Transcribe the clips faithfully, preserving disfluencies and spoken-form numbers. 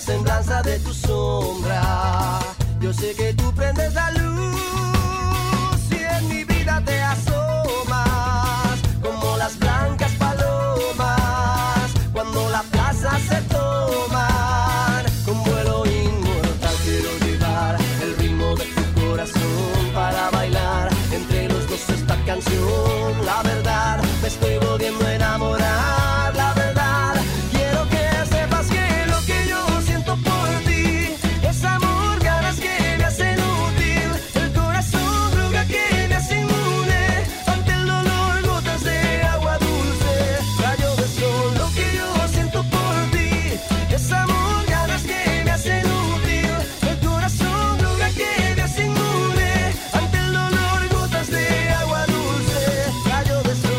semblanza de tu sombra. Yo sé que tú prendes la luz y en mi vida te asomas como las blancas palomas cuando la plaza se toman. Con vuelo inmortal quiero llevar el ritmo de tu corazón para bailar entre los dos esta canción. La verdad, me estoy volviendo a enamorar. La verdad, quiero que sepas que lo que yo siento por ti es amor, ganas que me hacen útil, el corazón droga que me hace inmune ante el dolor, gotas de agua dulce, rayo de sol. Lo que yo siento por ti es amor, ganas que me hacen útil, el corazón droga que me hace inmune ante el dolor, gotas de agua dulce, rayo de sol.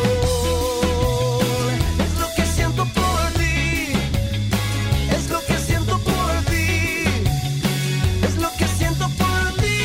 Es lo que siento por ti, es lo que siento por ti, es lo que siento por ti.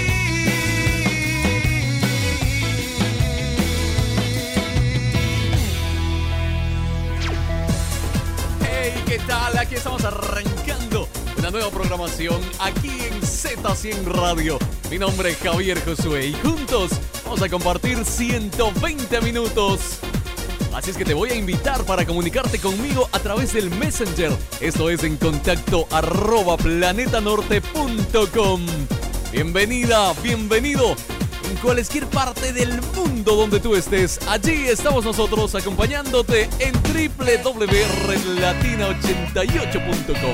Hey, ¿qué tal? Aquí estamos arrancando una nueva programación aquí en Z cien Radio. Mi nombre es Javier Josué y juntos vamos a compartir ciento veinte minutos. Así es que te voy a invitar para comunicarte conmigo a través del Messenger. Esto es en contacto arroba planetanorte punto com. Bienvenida, bienvenido en cualquier parte del mundo donde tú estés. Allí estamos nosotros acompañándote en doble u doble u doble u punto red latina ochenta y ocho punto com.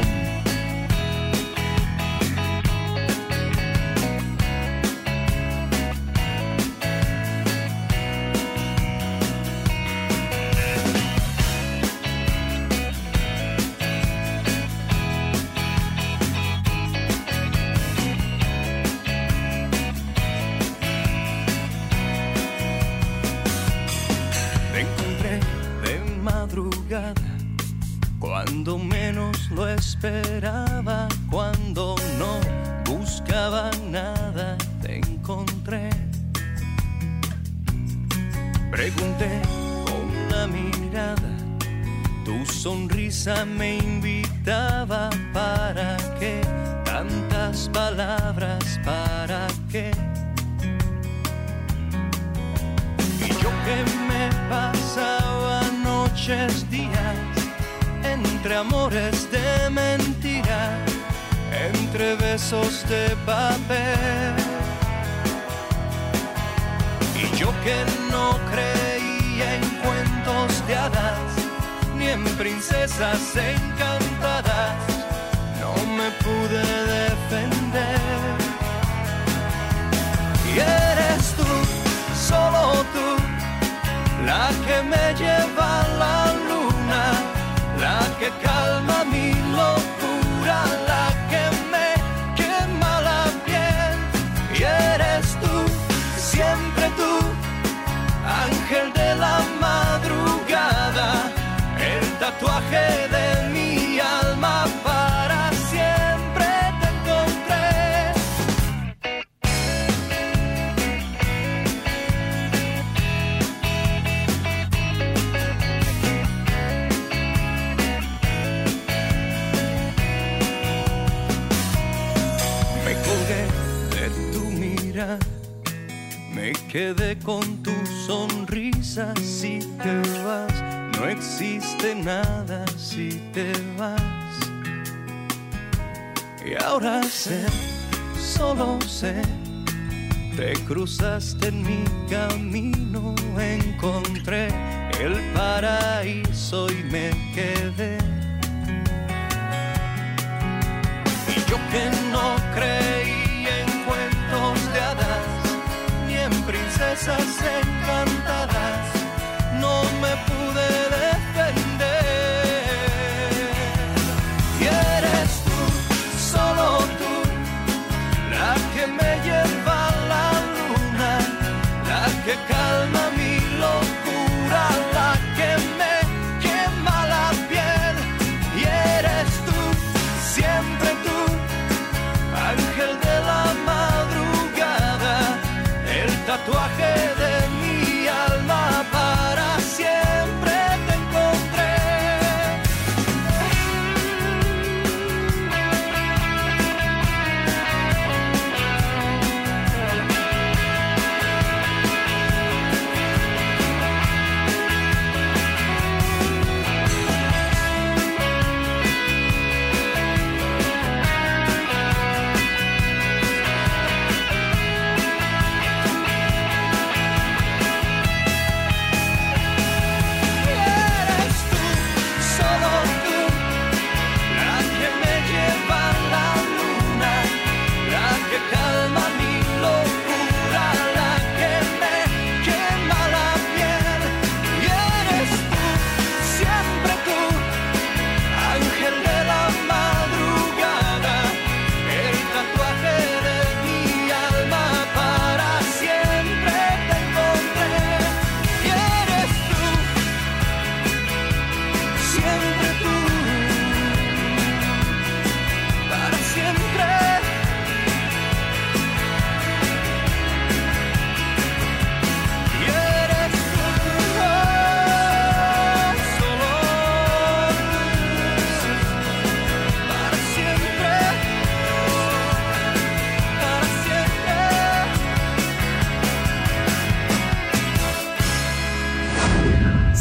Te encontré de madrugada, cuando menos lo esperaba, cuando no buscaba nada, te encontré. Pregunté con la mirada, tu sonrisa me invitaba. ¿Para qué tantas palabras? ¿Para qué? Y yo que me pasaba noches, días, entre amores de mentira, entre besos de papel. Y yo que no creía en cuentos de hadas, ni en princesas encantadas, no me pude defender. Y eres tú, solo tú, la que me lleva a la luna, la que calma mi locura, la que me quema la piel. Y eres tú, siempre tú, ángel de la madrugada, el tatuaje de mi alma, para siempre te encontré. Me colgué de tu mirada, me quedé con tu sonrisa. Si te vas, no existe nada si te vas. Y ahora sé, solo sé, te cruzaste en mi camino, encontré el paraíso y me quedé. Y yo que no creí en cuentos de hadas, ni en princesas encantadas, no me pude defender. Y eres tú, solo tú, la que me lleva a la luna, la que calma mi locura, la que me quema la piel. Y eres tú, siempre tú, ángel de la madrugada, el tatuaje de mi alma, para siempre te encontré.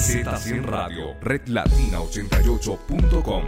Z cien Radio, red latina ochenta y ocho punto com.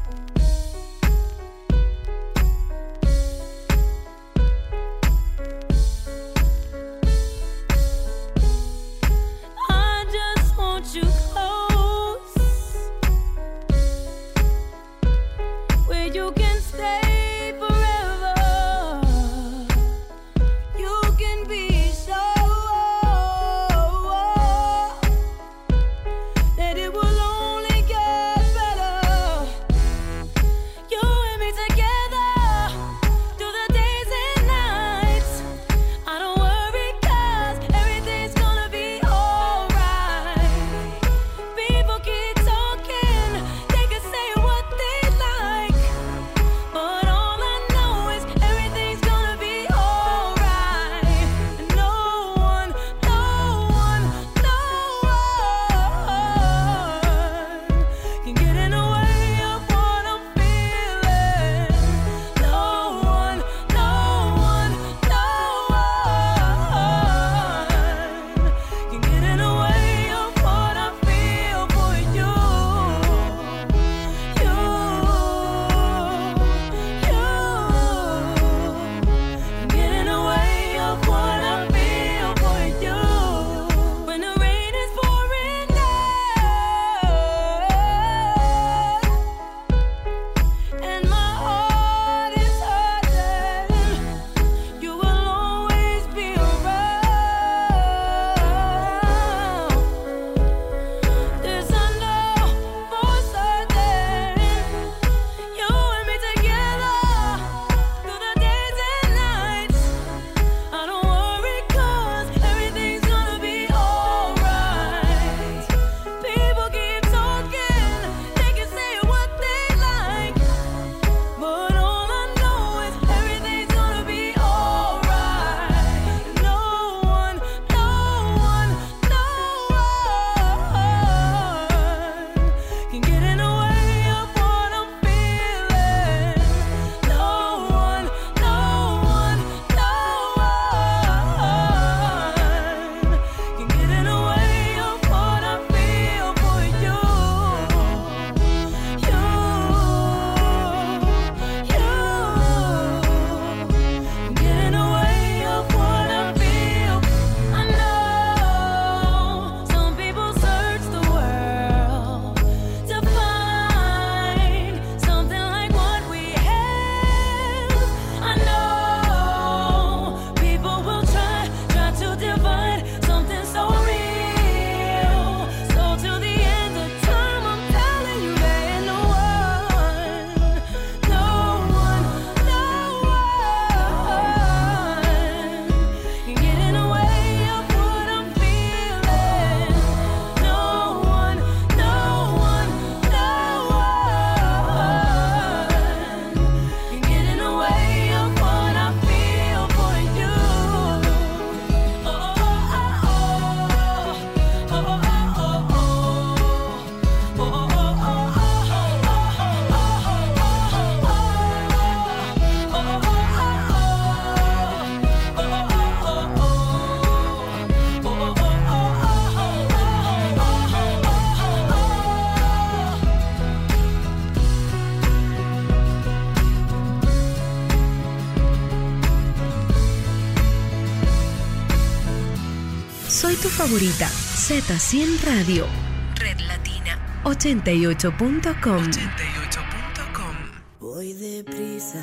Soy tu favorita, Z cien Radio, red latina ochenta y ocho punto com. ochenta y ocho punto com. Voy deprisa,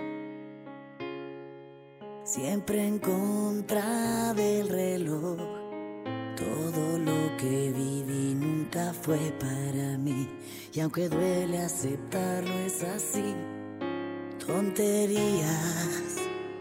siempre en contra del reloj. Todo lo que viví nunca fue para mí, y aunque duele aceptarlo es así. Tonterías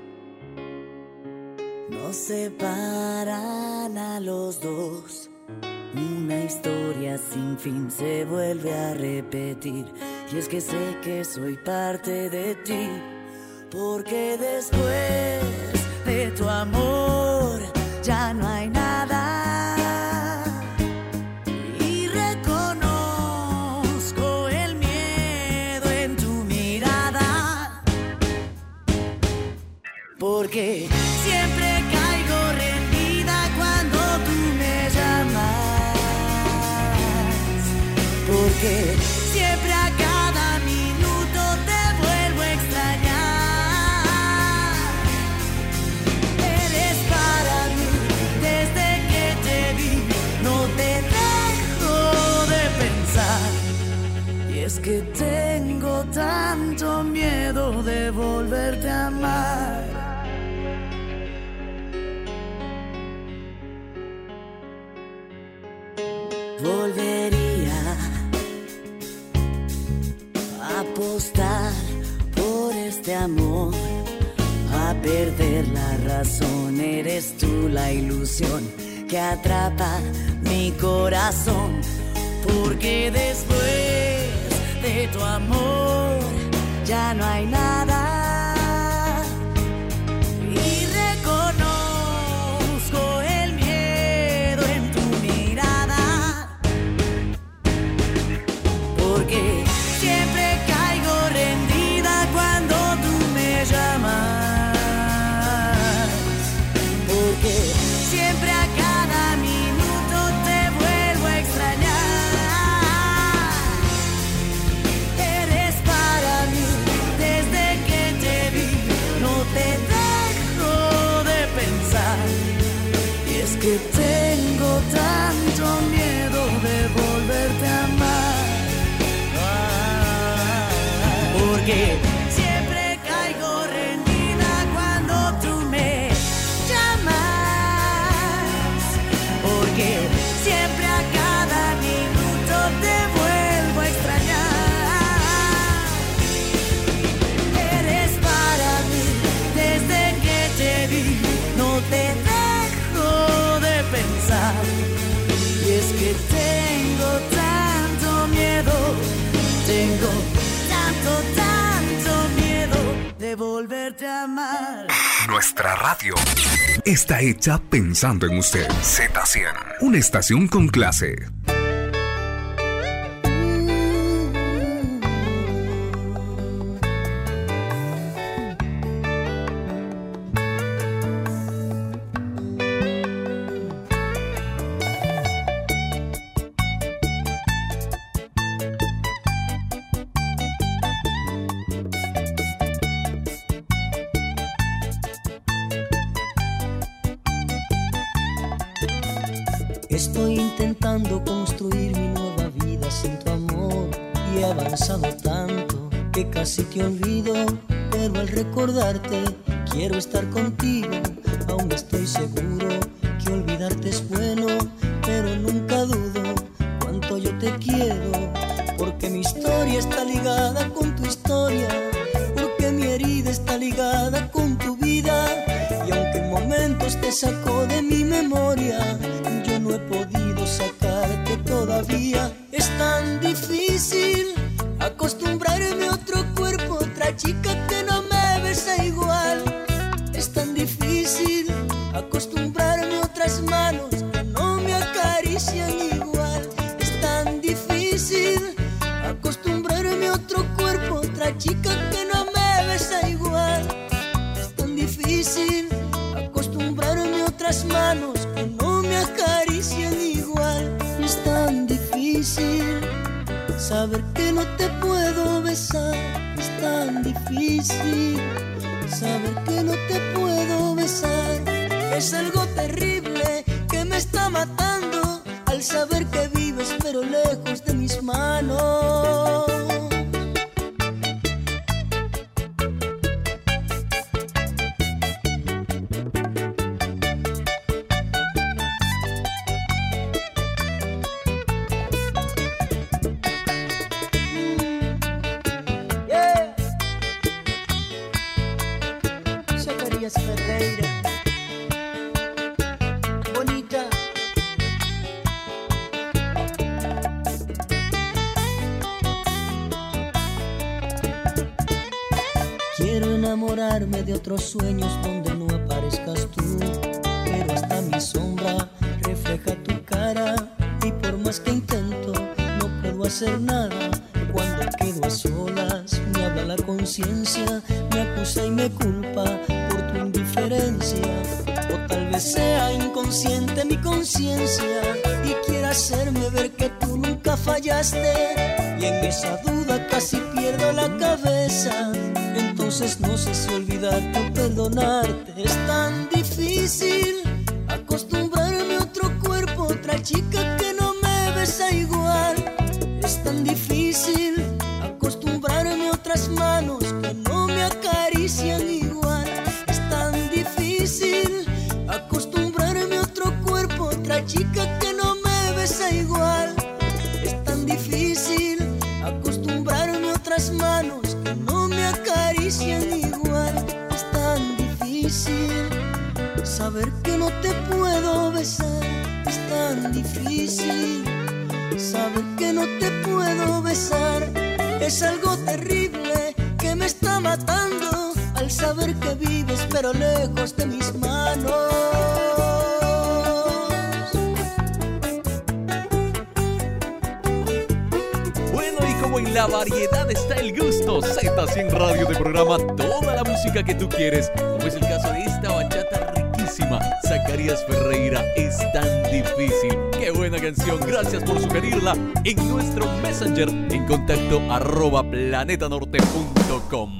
nos separan a los dos. Una historia sin fin se vuelve a repetir, y es que sé que soy parte de ti, porque después de tu amor ya no hay nada, y reconozco el miedo en tu mirada, porque siempre caigo rendida cuando tú me llamas. porque siempre a cada minuto te vuelvo a extrañar. Eres para mí, desde que te vi, no te dejo de pensar. Y es que tengo tanto miedo de volverte a amar. Volvería a apostar por este amor, a perder la razón. Eres tú la ilusión que atrapa mi corazón, porque después de tu amor ya no hay nada. Y reconozco el miedo en tu mirada, porque siempre caigo rendida cuando tú me llamas, porque siempre a cada minuto te vuelvo a extrañar. Eres para mí, desde que te vi, no te dejo de pensar. Y es que tengo tanto miedo de volverte a amar, porque siempre caigo rendida cuando tú me llamas, porque siempre a cada minuto te vuelvo a extrañar. Eres para mí, desde que te vi, no te dejo de pensar. Y es que tengo tanto miedo, tengo tanto, tanto miedo de volverte a amar. Nuestra radio está hecha pensando en usted. Z cien, una estación con clase. Estoy intentando construir mi nueva vida sin tu amor y he avanzado tanto que casi te olvido, pero al recordarte quiero estar contigo. Aún estoy seguro que olvidarte es bueno, pero nunca dudo cuánto yo te quiero, porque mi historia está ligada con tu historia, porque mi herida está ligada con tu vida, y aunque en momentos te sacó de mi memoria, yo no he podido sacarte todavía. Es tan difícil acostumbrarme a otro cuerpo, otra chica que no me besa igual. Es tan difícil acostumbrarme a otras manos que no me acarician igual. Es tan difícil acostumbrarme a otro cuerpo, otra chica que no me besa igual. Es tan difícil acostumbrarme a otras manos que no me acarician igual. Es tan difícil saber que no te puedo besar. Es tan difícil saber que no te puedo besar. Es algo terrible que me está matando al saber que vives pero lejos de mis manos. Ferreira, bonita. Quiero enamorarme de otros sueños donde no aparezcas tú, pero hasta mi sombra refleja tu cara, y por más que intento no puedo hacer nada. Cuando quedo a solas me habla la conciencia, me acusa y me culpa por tu indiferencia, o tal vez sea inconsciente mi conciencia y quiera hacerme ver que tú nunca fallaste. fallaste y en esa duda casi pierdo la cabeza. Entonces no sé si olvidarte o perdonarte. Es tan difícil acostumbrarme a otro cuerpo, otra chica que no me besa igual. Es tan difícil acostumbrarme a otras manos que no me acarician igual. Es tan difícil acostumbrarme a otro cuerpo, otra chica que no me besa igual. Es tan difícil acostumbrarme a otras manos que no me acarician igual. Es tan difícil saber que no te puedo besar. Es tan difícil saber que no te puedo besar. Es algo terrible que me está matando al saber que vives pero lejos de mis manos. Bueno, y como en la variedad está el gusto, Z cien Radio te programa toda la música que tú quieres, como es el caso de esta bachata riquísima, Zacarías Ferreira, Es tan difícil. Qué buena canción, gracias por sugerirla en nuestro Messenger en contacto arroba planetanorte punto com.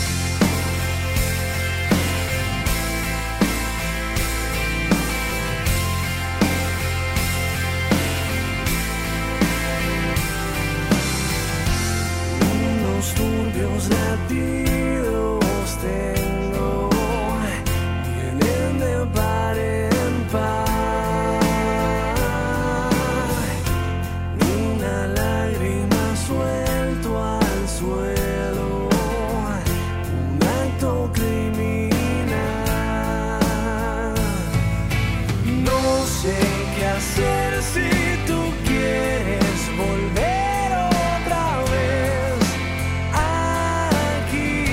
Unos turbios latidos tengo, vienen de par en par. Una lágrima suelto al suelo, un acto criminal. No sé qué hacer si tú quieres volver otra vez aquí.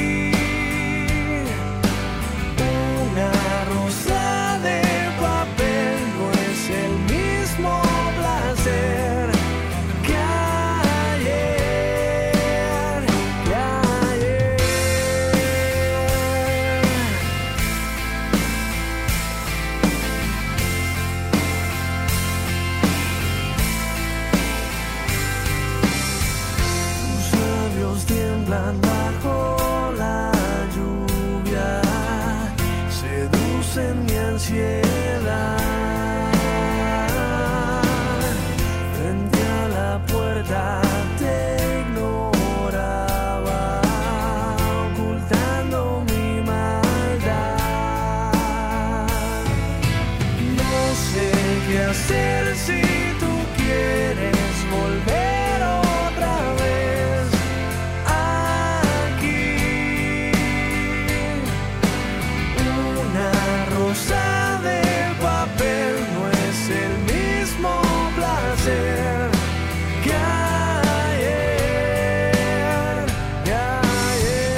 Una rosa de papel no es el mismo placer que ayer, que ayer. Tus labios tiemblan bajo la lluvia, seducen mi ansiedad. Frente a la puerta te ignoraba, ocultando mi maldad. No sé qué hacer si tú quieres volver otra vez aquí. Una rosa de papel no es el mismo placer que ayer, que ayer.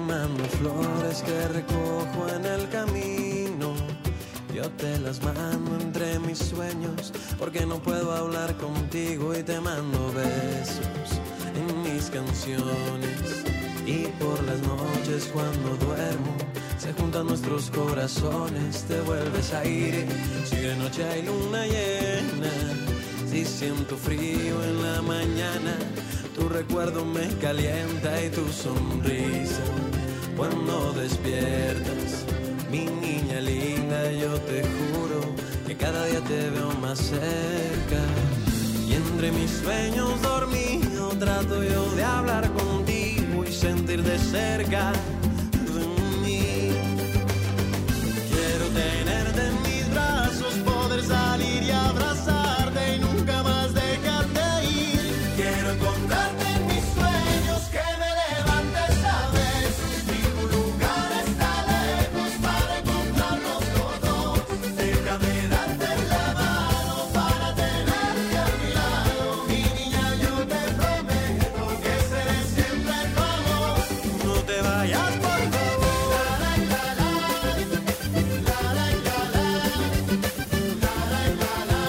mando flores que recojo en el camino. Yo te las mando entre mis sueños, porque no puedo hablar contigo y te mando besos en mis canciones. Y por las noches cuando duermo se juntan nuestros corazones, te vuelves aire. Si de noche hay luna llena, si siento frío en la mañana, tu recuerdo me calienta y tu sonrisa cuando despiertas. Mi niña linda, yo te juro que cada día te veo más cerca. Y entre mis sueños dormido trato yo de hablar contigo y sentir de cerca de mí. Quiero tenerte en mis brazos, poder salir y abrazarte y nunca más dejarte ir. Quiero encontrarte en mis sueños, que me levantes a besos. Ningún lugar está lejos para encontrarnos los dos. Déjame darte la mano para tenerte a mi lado. Mi niña, yo te prometo que seré siempre tu amor. No te vayas, por favor. La, la, la, la. La, la, la, la. La, la, la, la.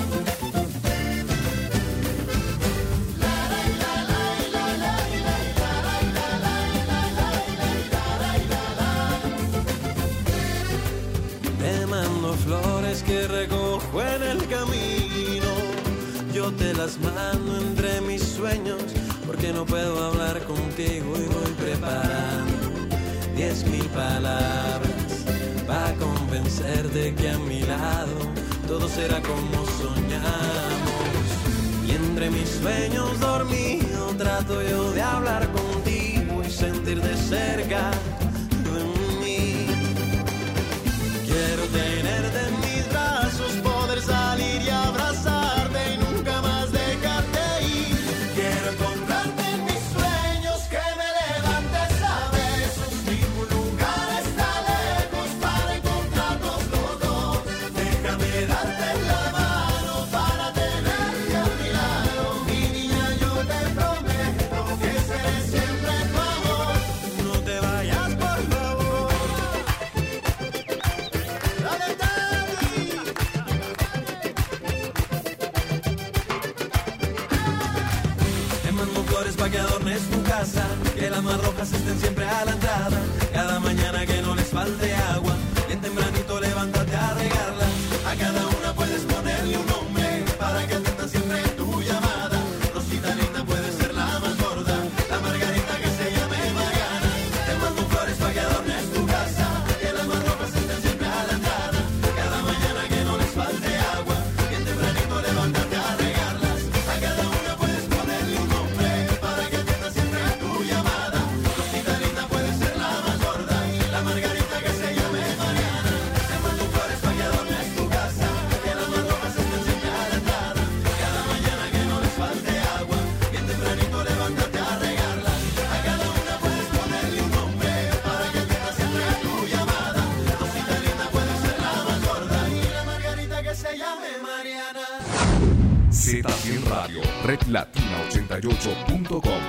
Te mando flores que recojo en el camino. Yo te las mando entre mis sueños, porque no puedo hablar contigo y voy preparando diez mil palabras para convencerte que a mi lado todo será como soñamos. Y entre mis sueños dormido trato yo de hablar contigo y sentir de cerca de mí. Quiero tenerte en mis brazos, poder salir y abrazarte y nunca más dejarte ir. Quiero encontrarte en mis sueños, que me levantes a besos. Ningún lugar está lejos para encontrarnos los dos. Déjame darte la mano para tenerte a mi lado. Mi niña, yo te prometo que seré siempre tu amor. No te vayas, por favor. Dale, Daddy. Te mando flores pa' que adornes tu casa, que las más rojas estén siempre a la entrada. Cada mañana que no les falte agua, bien tempranito levántate a regarlas. A cada una puedes ponerle un nombre, para que atiendan siempre tu llamada. Rosita linda puede ser la más gorda, la margarita que se llame Mariana. Te mando flores pa' que adornes tu casa, que las más rojas estén siempre a la entrada. Cada mañana que no les falte agua, bien tempranito levántate a regarlas. A cada una puedes ponerle un nombre, para que atienda siempre tu llamada. Rosita linda puede ser la más gorda, la margarita que se llame Mariana. Te mando flores pa' que adornes tu casa, que las más rojas estén siempre a la entrada. Cada mañana que no les falte agua, bien tempranito levántate a regarlas. A cada una puedes ponerle un nombre, para que atienda siempre tu llamada. Rosita linda puede ser la más gorda, y la margarita que se llame Mariana. Z cien Radio, Red Latina ochenta y ocho punto com.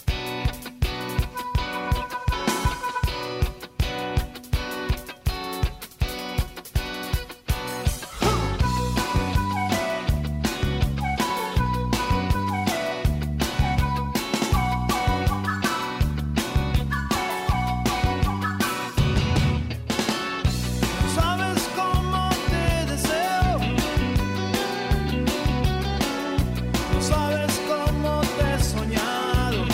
Sabes cómo te deseo, no sabes cómo te he soñado.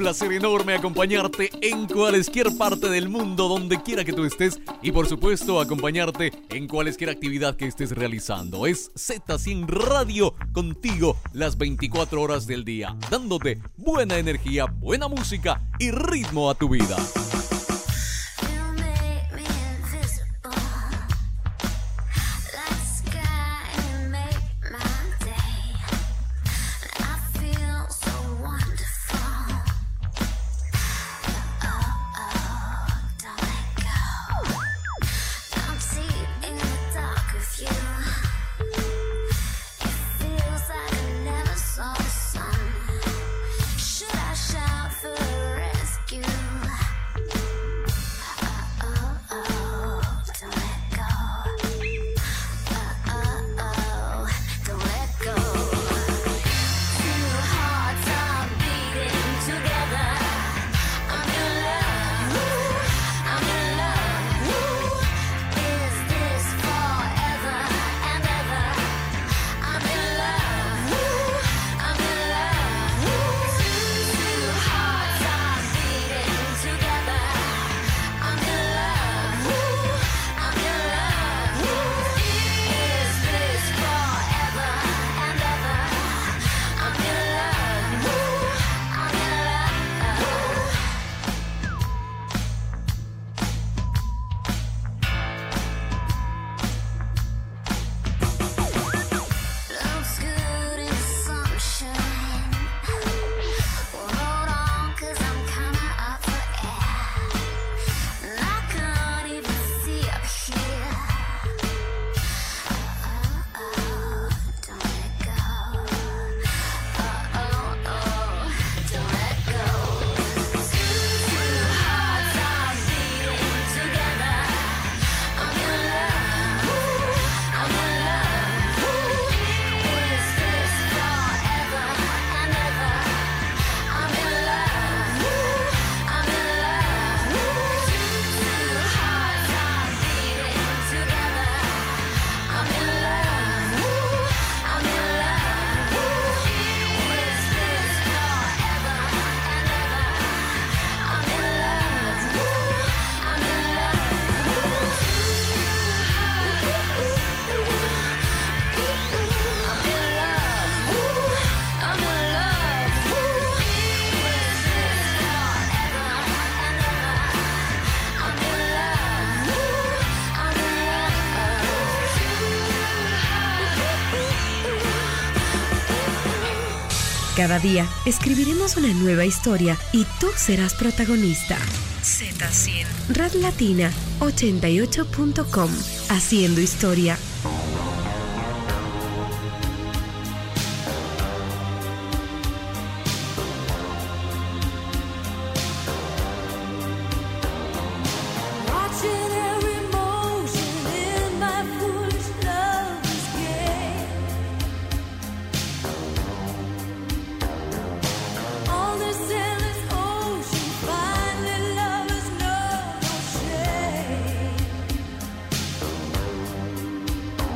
placer enorme acompañarte en cualesquier parte del mundo, donde quiera que tú estés, y por supuesto acompañarte en cualesquier actividad que estés realizando. Es Z cien Radio contigo las veinticuatro horas del día, dándote buena energía, buena música y ritmo a tu vida. Cada día escribiremos una nueva historia y tú serás protagonista. Z cien. Red Latina ochenta y ocho punto com. Haciendo historia. Shame.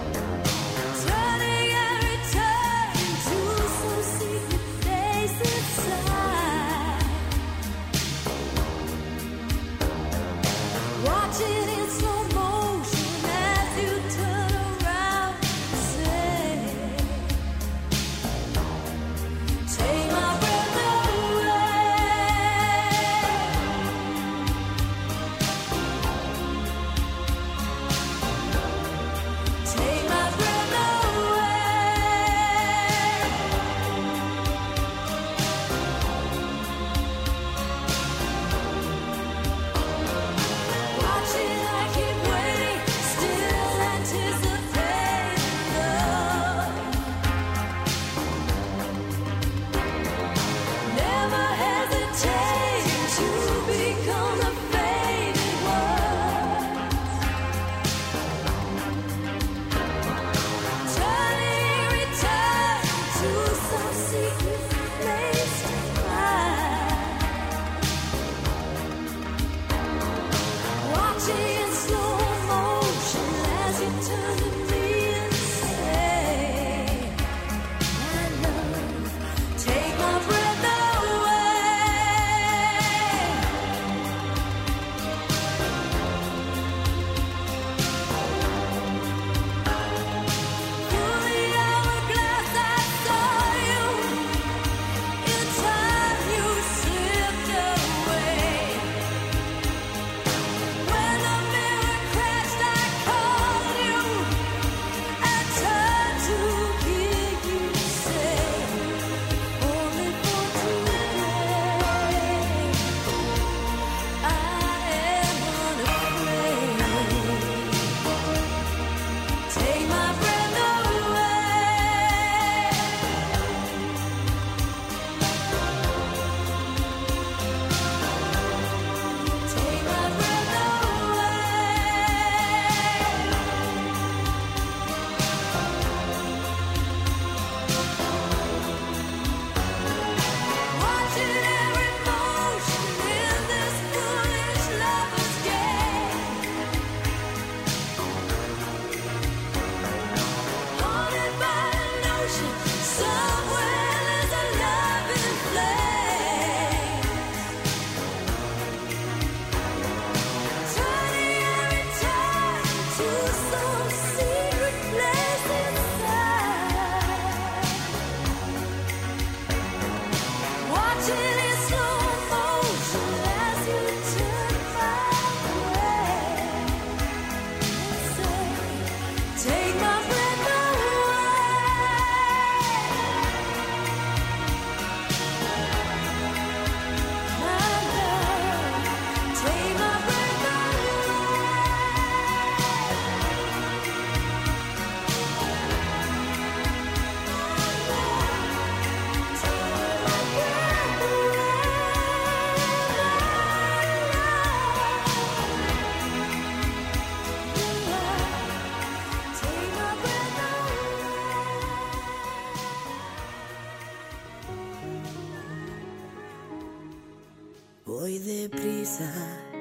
Voy deprisa,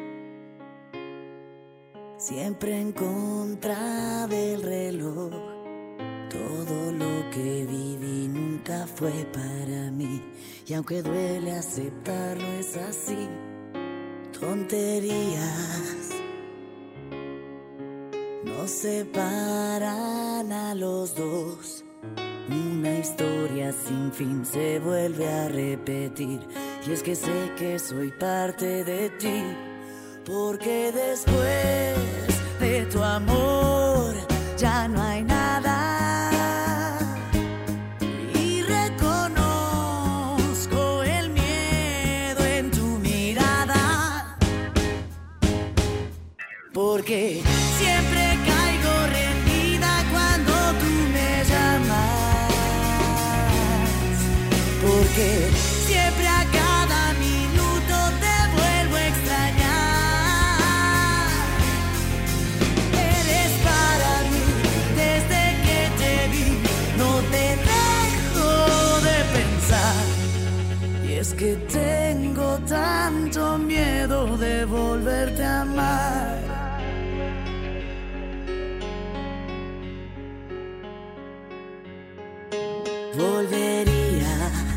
siempre en contra del reloj. Todo lo que viví nunca fue para mí, y aunque duele aceptarlo es así. Tonterías nos separan a los dos. Una historia sin fin se vuelve a repetir, y es que sé que soy parte de ti, porque después de tu amor ya no hay nada, y reconozco el miedo en tu mirada, porque siempre caigo rendida cuando tú me llamas, porque siempre a cada minuto te vuelvo a extrañar. Eres para mí desde que te vi, no te dejo de pensar. Y es que tengo tanto miedo de volverte a amar. Volvería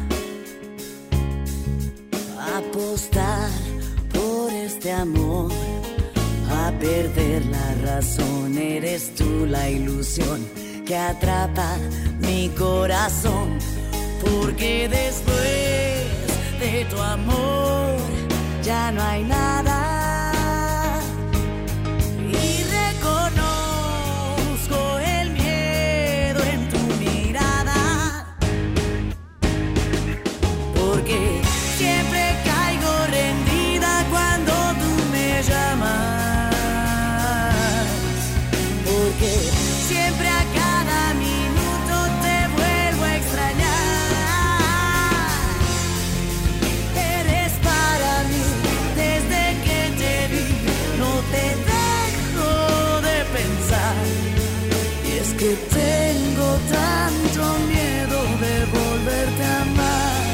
a apostar por este amor, a perder la razón. Eres tú la ilusión que atrapa mi corazón, porque después de tu amor ya no hay nada, y reconozco el miedo en tu mirada, porque siempre caigo rendida cuando tú me llamas, porque siempre a cada minuto te vuelvo a extrañar. Eres para mí desde que te vi, no te dejo de pensar. Y es que tengo tanto miedo de volverte a amar,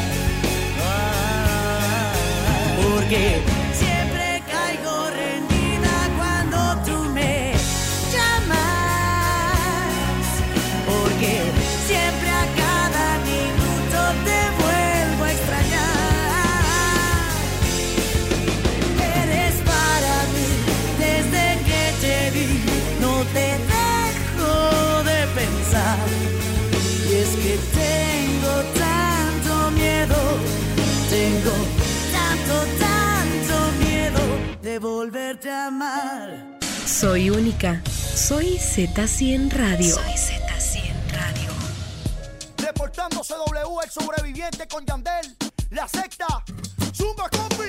porque siempre caigo rendida cuando tú me llamas, porque siempre a cada minuto te vuelvo a extrañar. Eres para mí desde que te vi, no te dejo de pensar. Y es que tengo tanto miedo, tengo tanto, tanto miedo de volverte a amar. Soy única. Soy Z cien Radio. Soy Z cien Radio. Reportándose W, el sobreviviente con Yandel. La secta, Zumba Compi.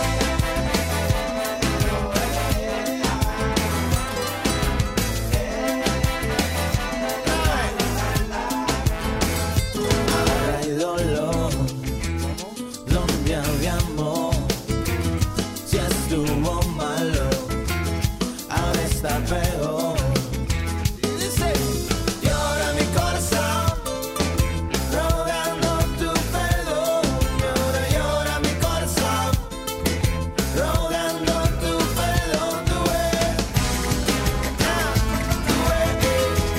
Ahora hay dolor donde había amor. Si estuvo malo, ahora está peor. Y dice, Llora mi corazón, rogando tu perdón. Llora, llora mi corazón, rogando tu perdón. Tú ves, ah, tú ves, tú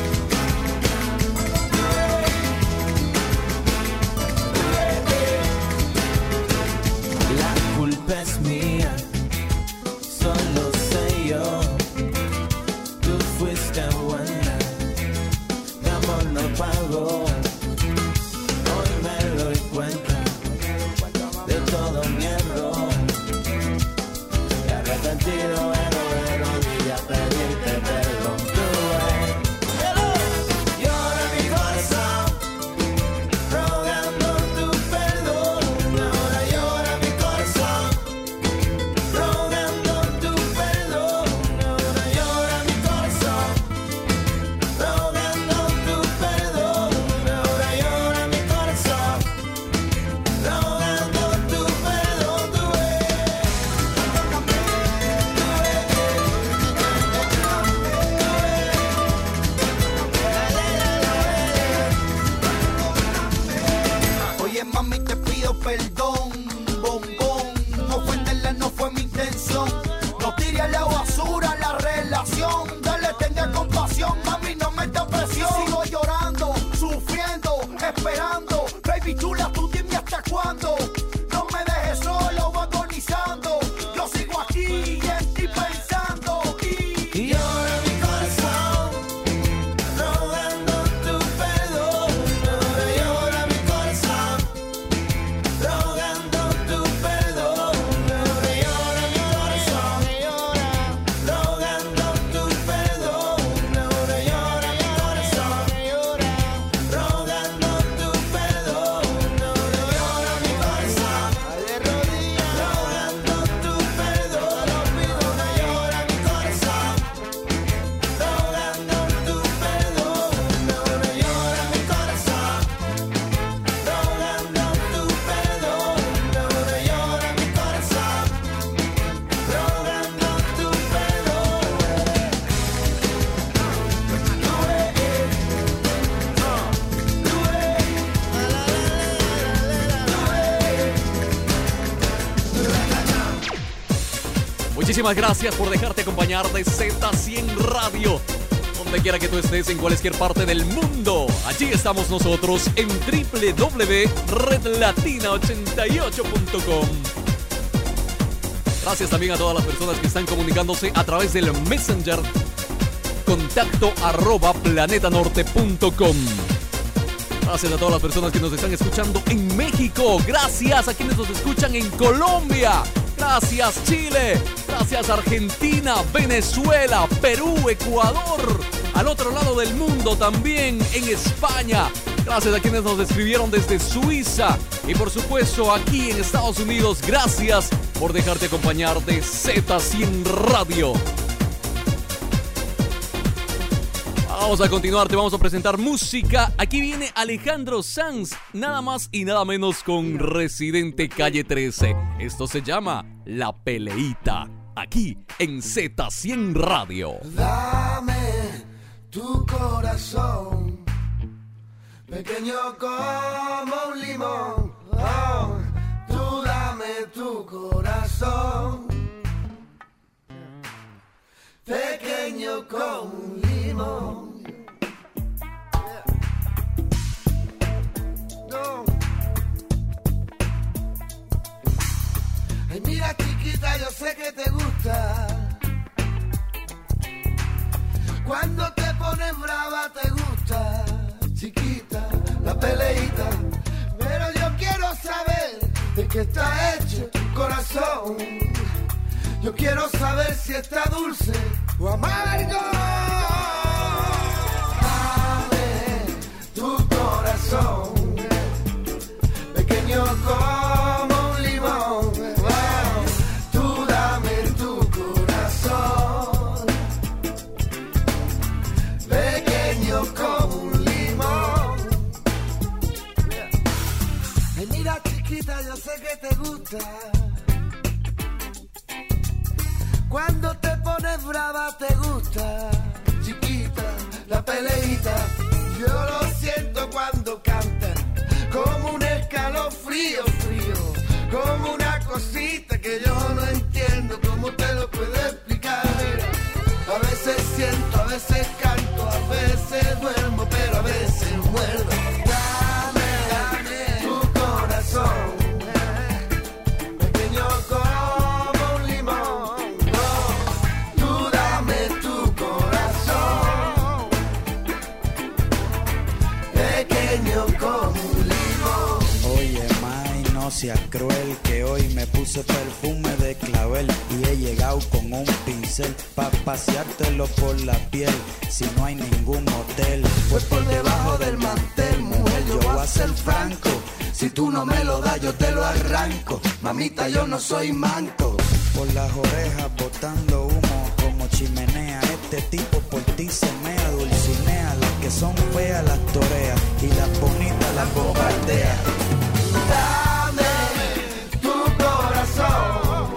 ves. La culpa es mía, solo sé yo. Tú fuiste buena, mi amor no pagó. Hoy me doy cuenta de todo mi error, y arrepentido vengo de rodillas a pedirte perdón. Tú ves, llora mi corazón, rogando tu perdón. Ahora llora mi corazón, rogando tu perdón. Ahora llora mi corazón, rogando tu perdón. Ahora llora mi corazón, rogando tu perdón. Tú ves, oye mami te pido perdón, bombón. No fue en la cuando no me dejes solo o agonizando. Yo sigo aquí y en ti pensando. Y, y ahora mi corazón rogando tu perdón. Ahora llora mi corazón rogando tu perdón. Ahora llora mi corazón rogando tu perdón. Ahora llora mi corazón rogando tu perdón. Ahora llora mi corazón de rodillas rogando tu perdón. Lo pido, ahora llora mi corazón rogando tu perdón. Ahora llora mi corazón rogando tu perdón. Ahora llora mi corazón rogando tu Muchísimas gracias por dejarte acompañar de Z cien Radio. Donde quiera que tú estés, en cualquier parte del mundo. Allí estamos nosotros en doble u doble u doble u punto red latina ochenta y ocho punto com. Gracias también a todas las personas que están comunicándose a través del Messenger. Contacto arroba planetanorte punto com. Gracias a todas las personas que nos están escuchando en México. Gracias a quienes nos escuchan en Colombia. Gracias Chile. Gracias Argentina, Venezuela, Perú, Ecuador. Al otro lado del mundo también en España. Gracias a quienes nos escribieron desde Suiza. Y por supuesto aquí en Estados Unidos. Gracias por dejarte acompañar de Z cien Radio. Vamos a continuar, te vamos a presentar música. Aquí viene Alejandro Sanz, nada más y nada menos con Residente Calle trece. Esto se llama La Peleita, aquí en Z cien Radio. Dame tu corazón, pequeño como un limón. Oh, tú dame tu corazón, pequeño como un limón. No. Ay, mira chiquita, yo sé que te gusta. Cuando te pones brava te gusta, chiquita, la peleita. Pero yo quiero saber de qué está hecho tu corazón. Yo quiero saber si está dulce o amargo. Dame tu corazón, pequeño como un limón. Wow. Tú dame tu corazón, pequeño como un limón. Ay, mira chiquita, yo sé que te gusta. Cuando te pones brava te gusta, chiquita, la peleita. Yo lo siento cuando cantan, como un escalofrío frío, como una cosita que yo no entiendo, cómo te lo puedo explicar. Mira, a veces siento, a veces canto, a veces duermo, pero a veces muerdo. Dame, dame tu corazón, pequeño como un limón. Tú dame tu corazón, pequeño como un limón. Oye, May, no seas cruel, que hoy me puse perfume de clavel y he llegado con un pincel pa' paseártelo por la piel. Si no hay ningún hotel, pues por debajo del mantel, mujer, yo voy a ser franco. Si tú no me lo das, yo te lo arranco. Mamita, yo no soy manco. Por las orejas botando humo como chimenea. Este tipo por ti se mea, dulcinea. Las que son feas las torea y las bonitas las bombardea. Dame tu corazón,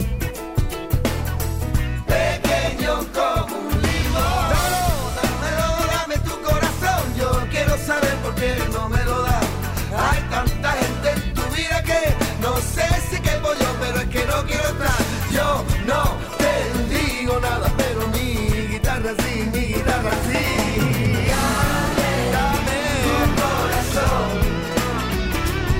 pequeño como un limón. Dámelo, dame tu corazón. Yo quiero saber por qué no me lo das. Hay tanta gente en tu vida que no sé si quepo yo, pero es que no quiero estar. Yo no te digo nada, pero mi guitarra sí, mi guitarra sí. Dame, dame tu corazón,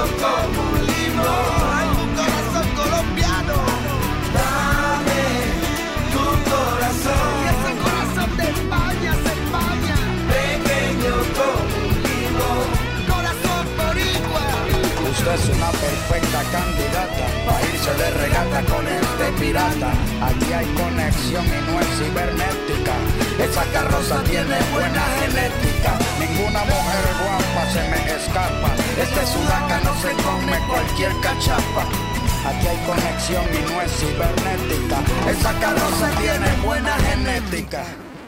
como un limón. Ay, un corazón colombiano. Dame tu corazón. Y ese corazón de España, se España. Pequeño como un limón. Corazón boricua. Usted es una perfecta candidata para irse de regata con este pirata. Aquí hay conexión y no es cibernética. Esa carroza tiene buena genética. Ninguna mujer guapa se me escapa. Este sudaca no se come cualquier cachapa. Aquí hay conexión y no es cibernética. Esa carroza tiene buena genética.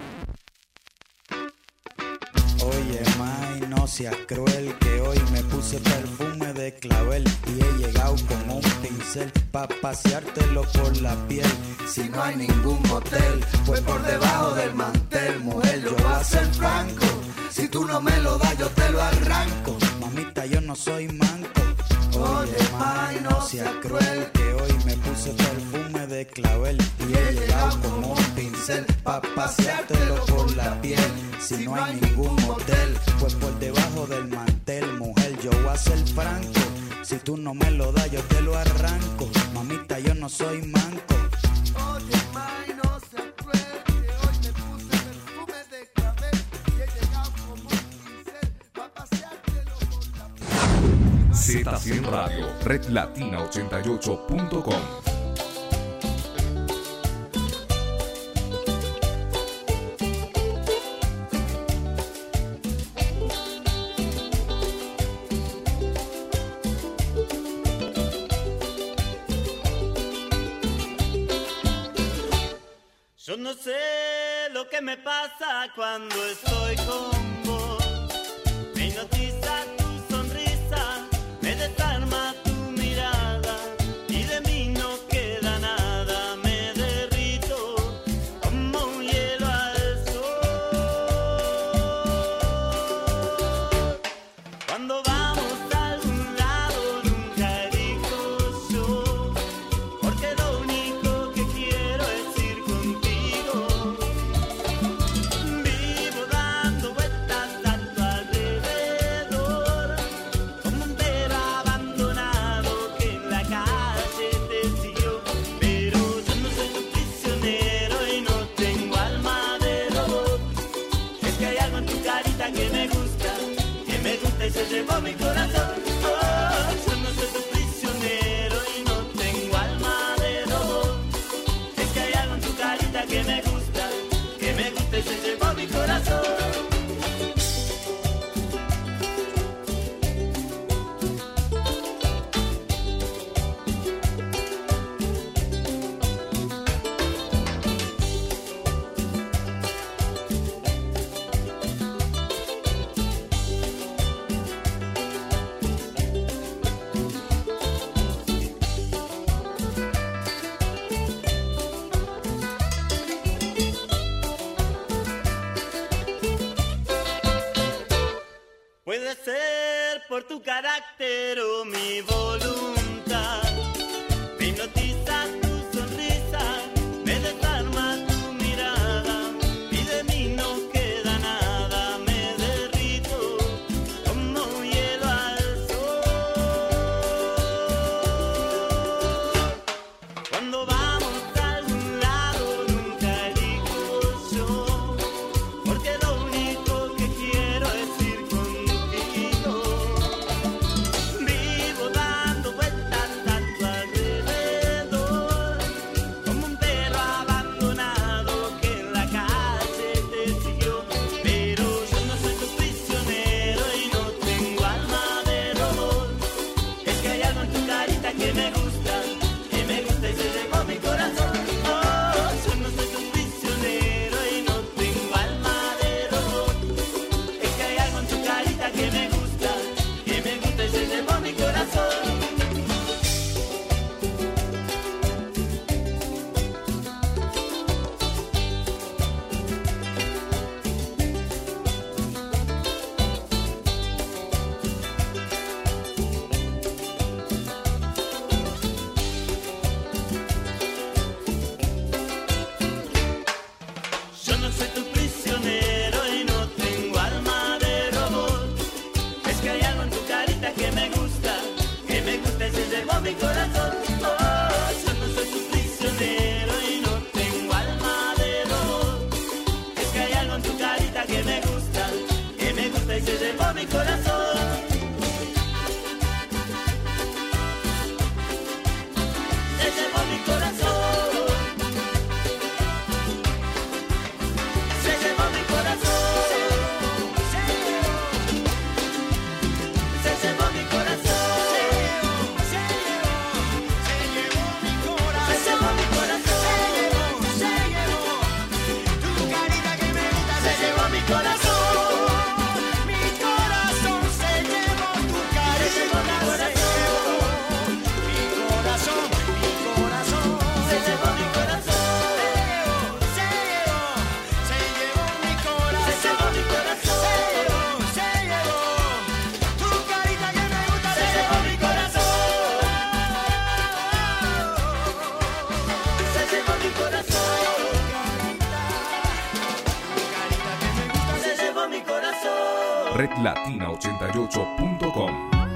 Oye, May, no seas cruel, que hoy me puse perfume de clavel y he llegado con un pincel pa' paseártelo por la piel. Si no hay ningún motel, pues por debajo del mantel, mujer, yo voy a ser franco. Si tú no me lo das, yo te lo arranco. Mamita, yo no soy manco. Oye, May, no seas cruel, que hoy me puse perfume de clavel y he llegado con un pincel pa' paseártelo por la piel. Si no hay ningún motel, pues por debajo del mantel, mujer, yo voy a ser franco. Si tú no me lo das, yo te lo arranco. Mamita, yo no soy manco. Oye, May, no seas cruel, que hoy me puse perfume de clavel y he llegado como un pincel pa' paseártelo por la piel. Z cien Radio, red latina ochenta y ocho punto com. Yo no sé lo que me pasa cuando estoy con vos. Me hipnotiza tu sonrisa, me desarma tu mirada y de mí no queda nada. Me derrito como un hielo al sol. Cuando vamos a algún lado nunca elijo yo, porque lo único que quiero es ir contigo. Vivo dando vueltas a tu alrededor, como un perro abandonado que en la calle te siguió. Pero yo no soy tu prisionero y no tengo alma de robot. Es que hay algo en tu carita que me gusta, que me gusta y se llevó mi corazón. Oh, yo no soy tu prisionero y no tengo alma de robot. Es que hay algo en tu carita que me gusta, que me gusta y se llevó mi corazón. Puede ser por tu carácter o mi voluntad. Me hipnotiza tu sonrisa, me desarma tu mirada y de mí no queda nada. Me derrito como un hielo al sol. Cuando vamos a algún lado nunca elijo yo, porque lo único que quiero es ir contigo. Vivo dando red latina ochenta y ocho punto com.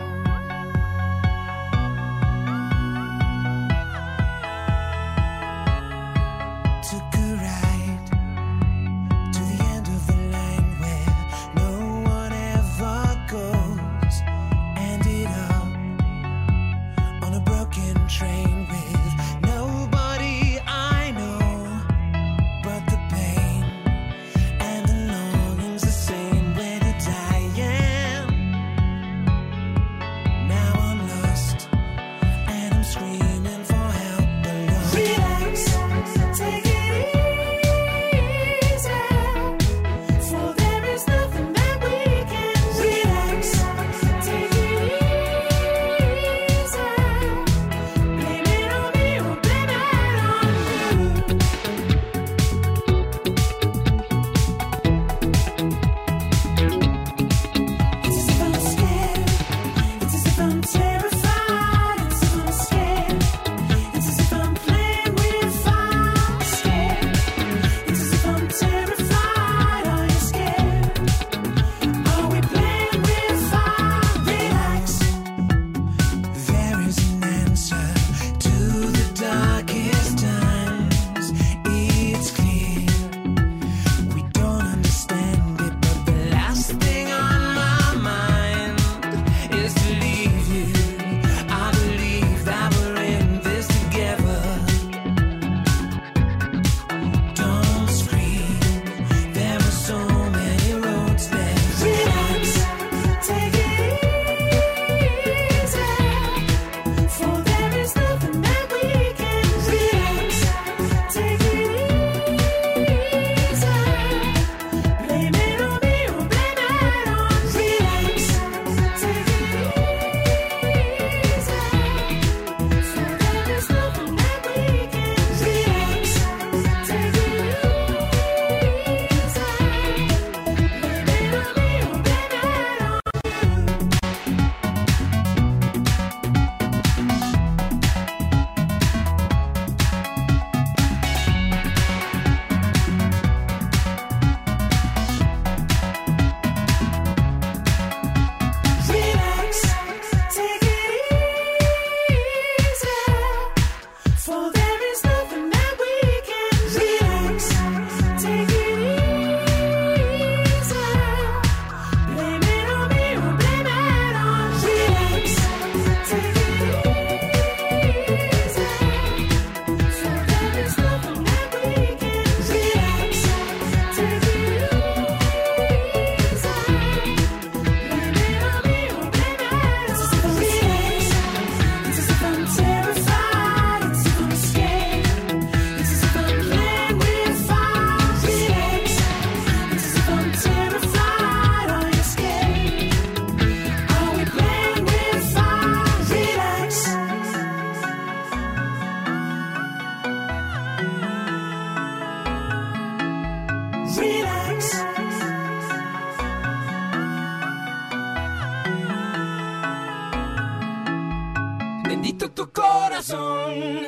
Bendito tu corazón.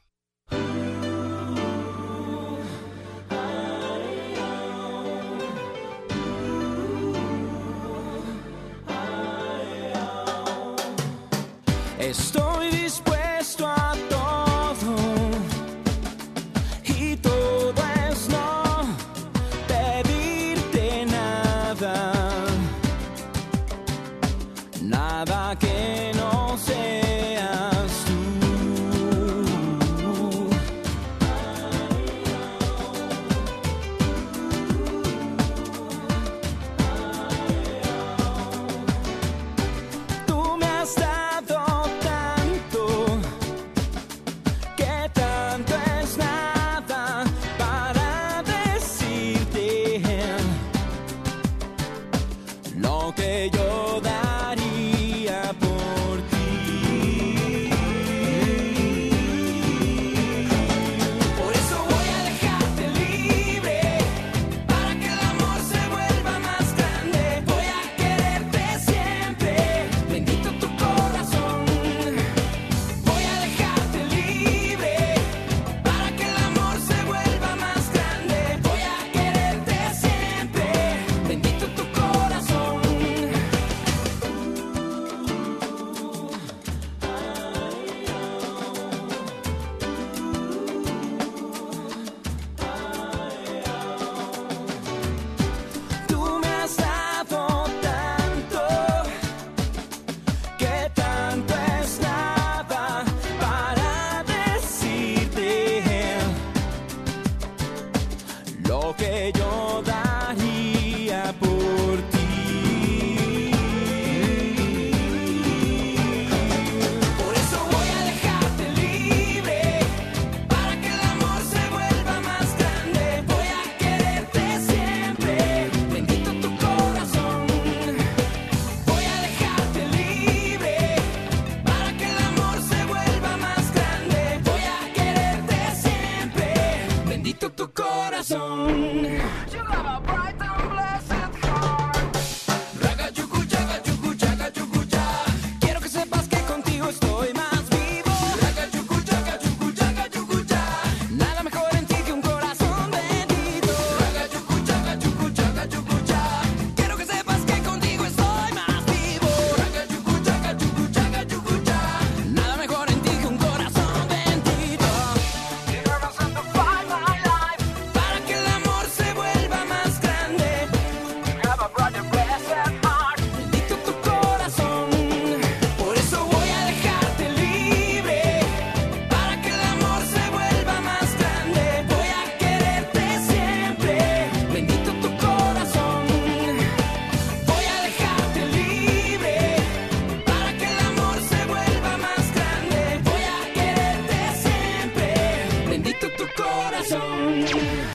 Estoy dispuesto a todo y todo es no pedirte nada, nada que no sea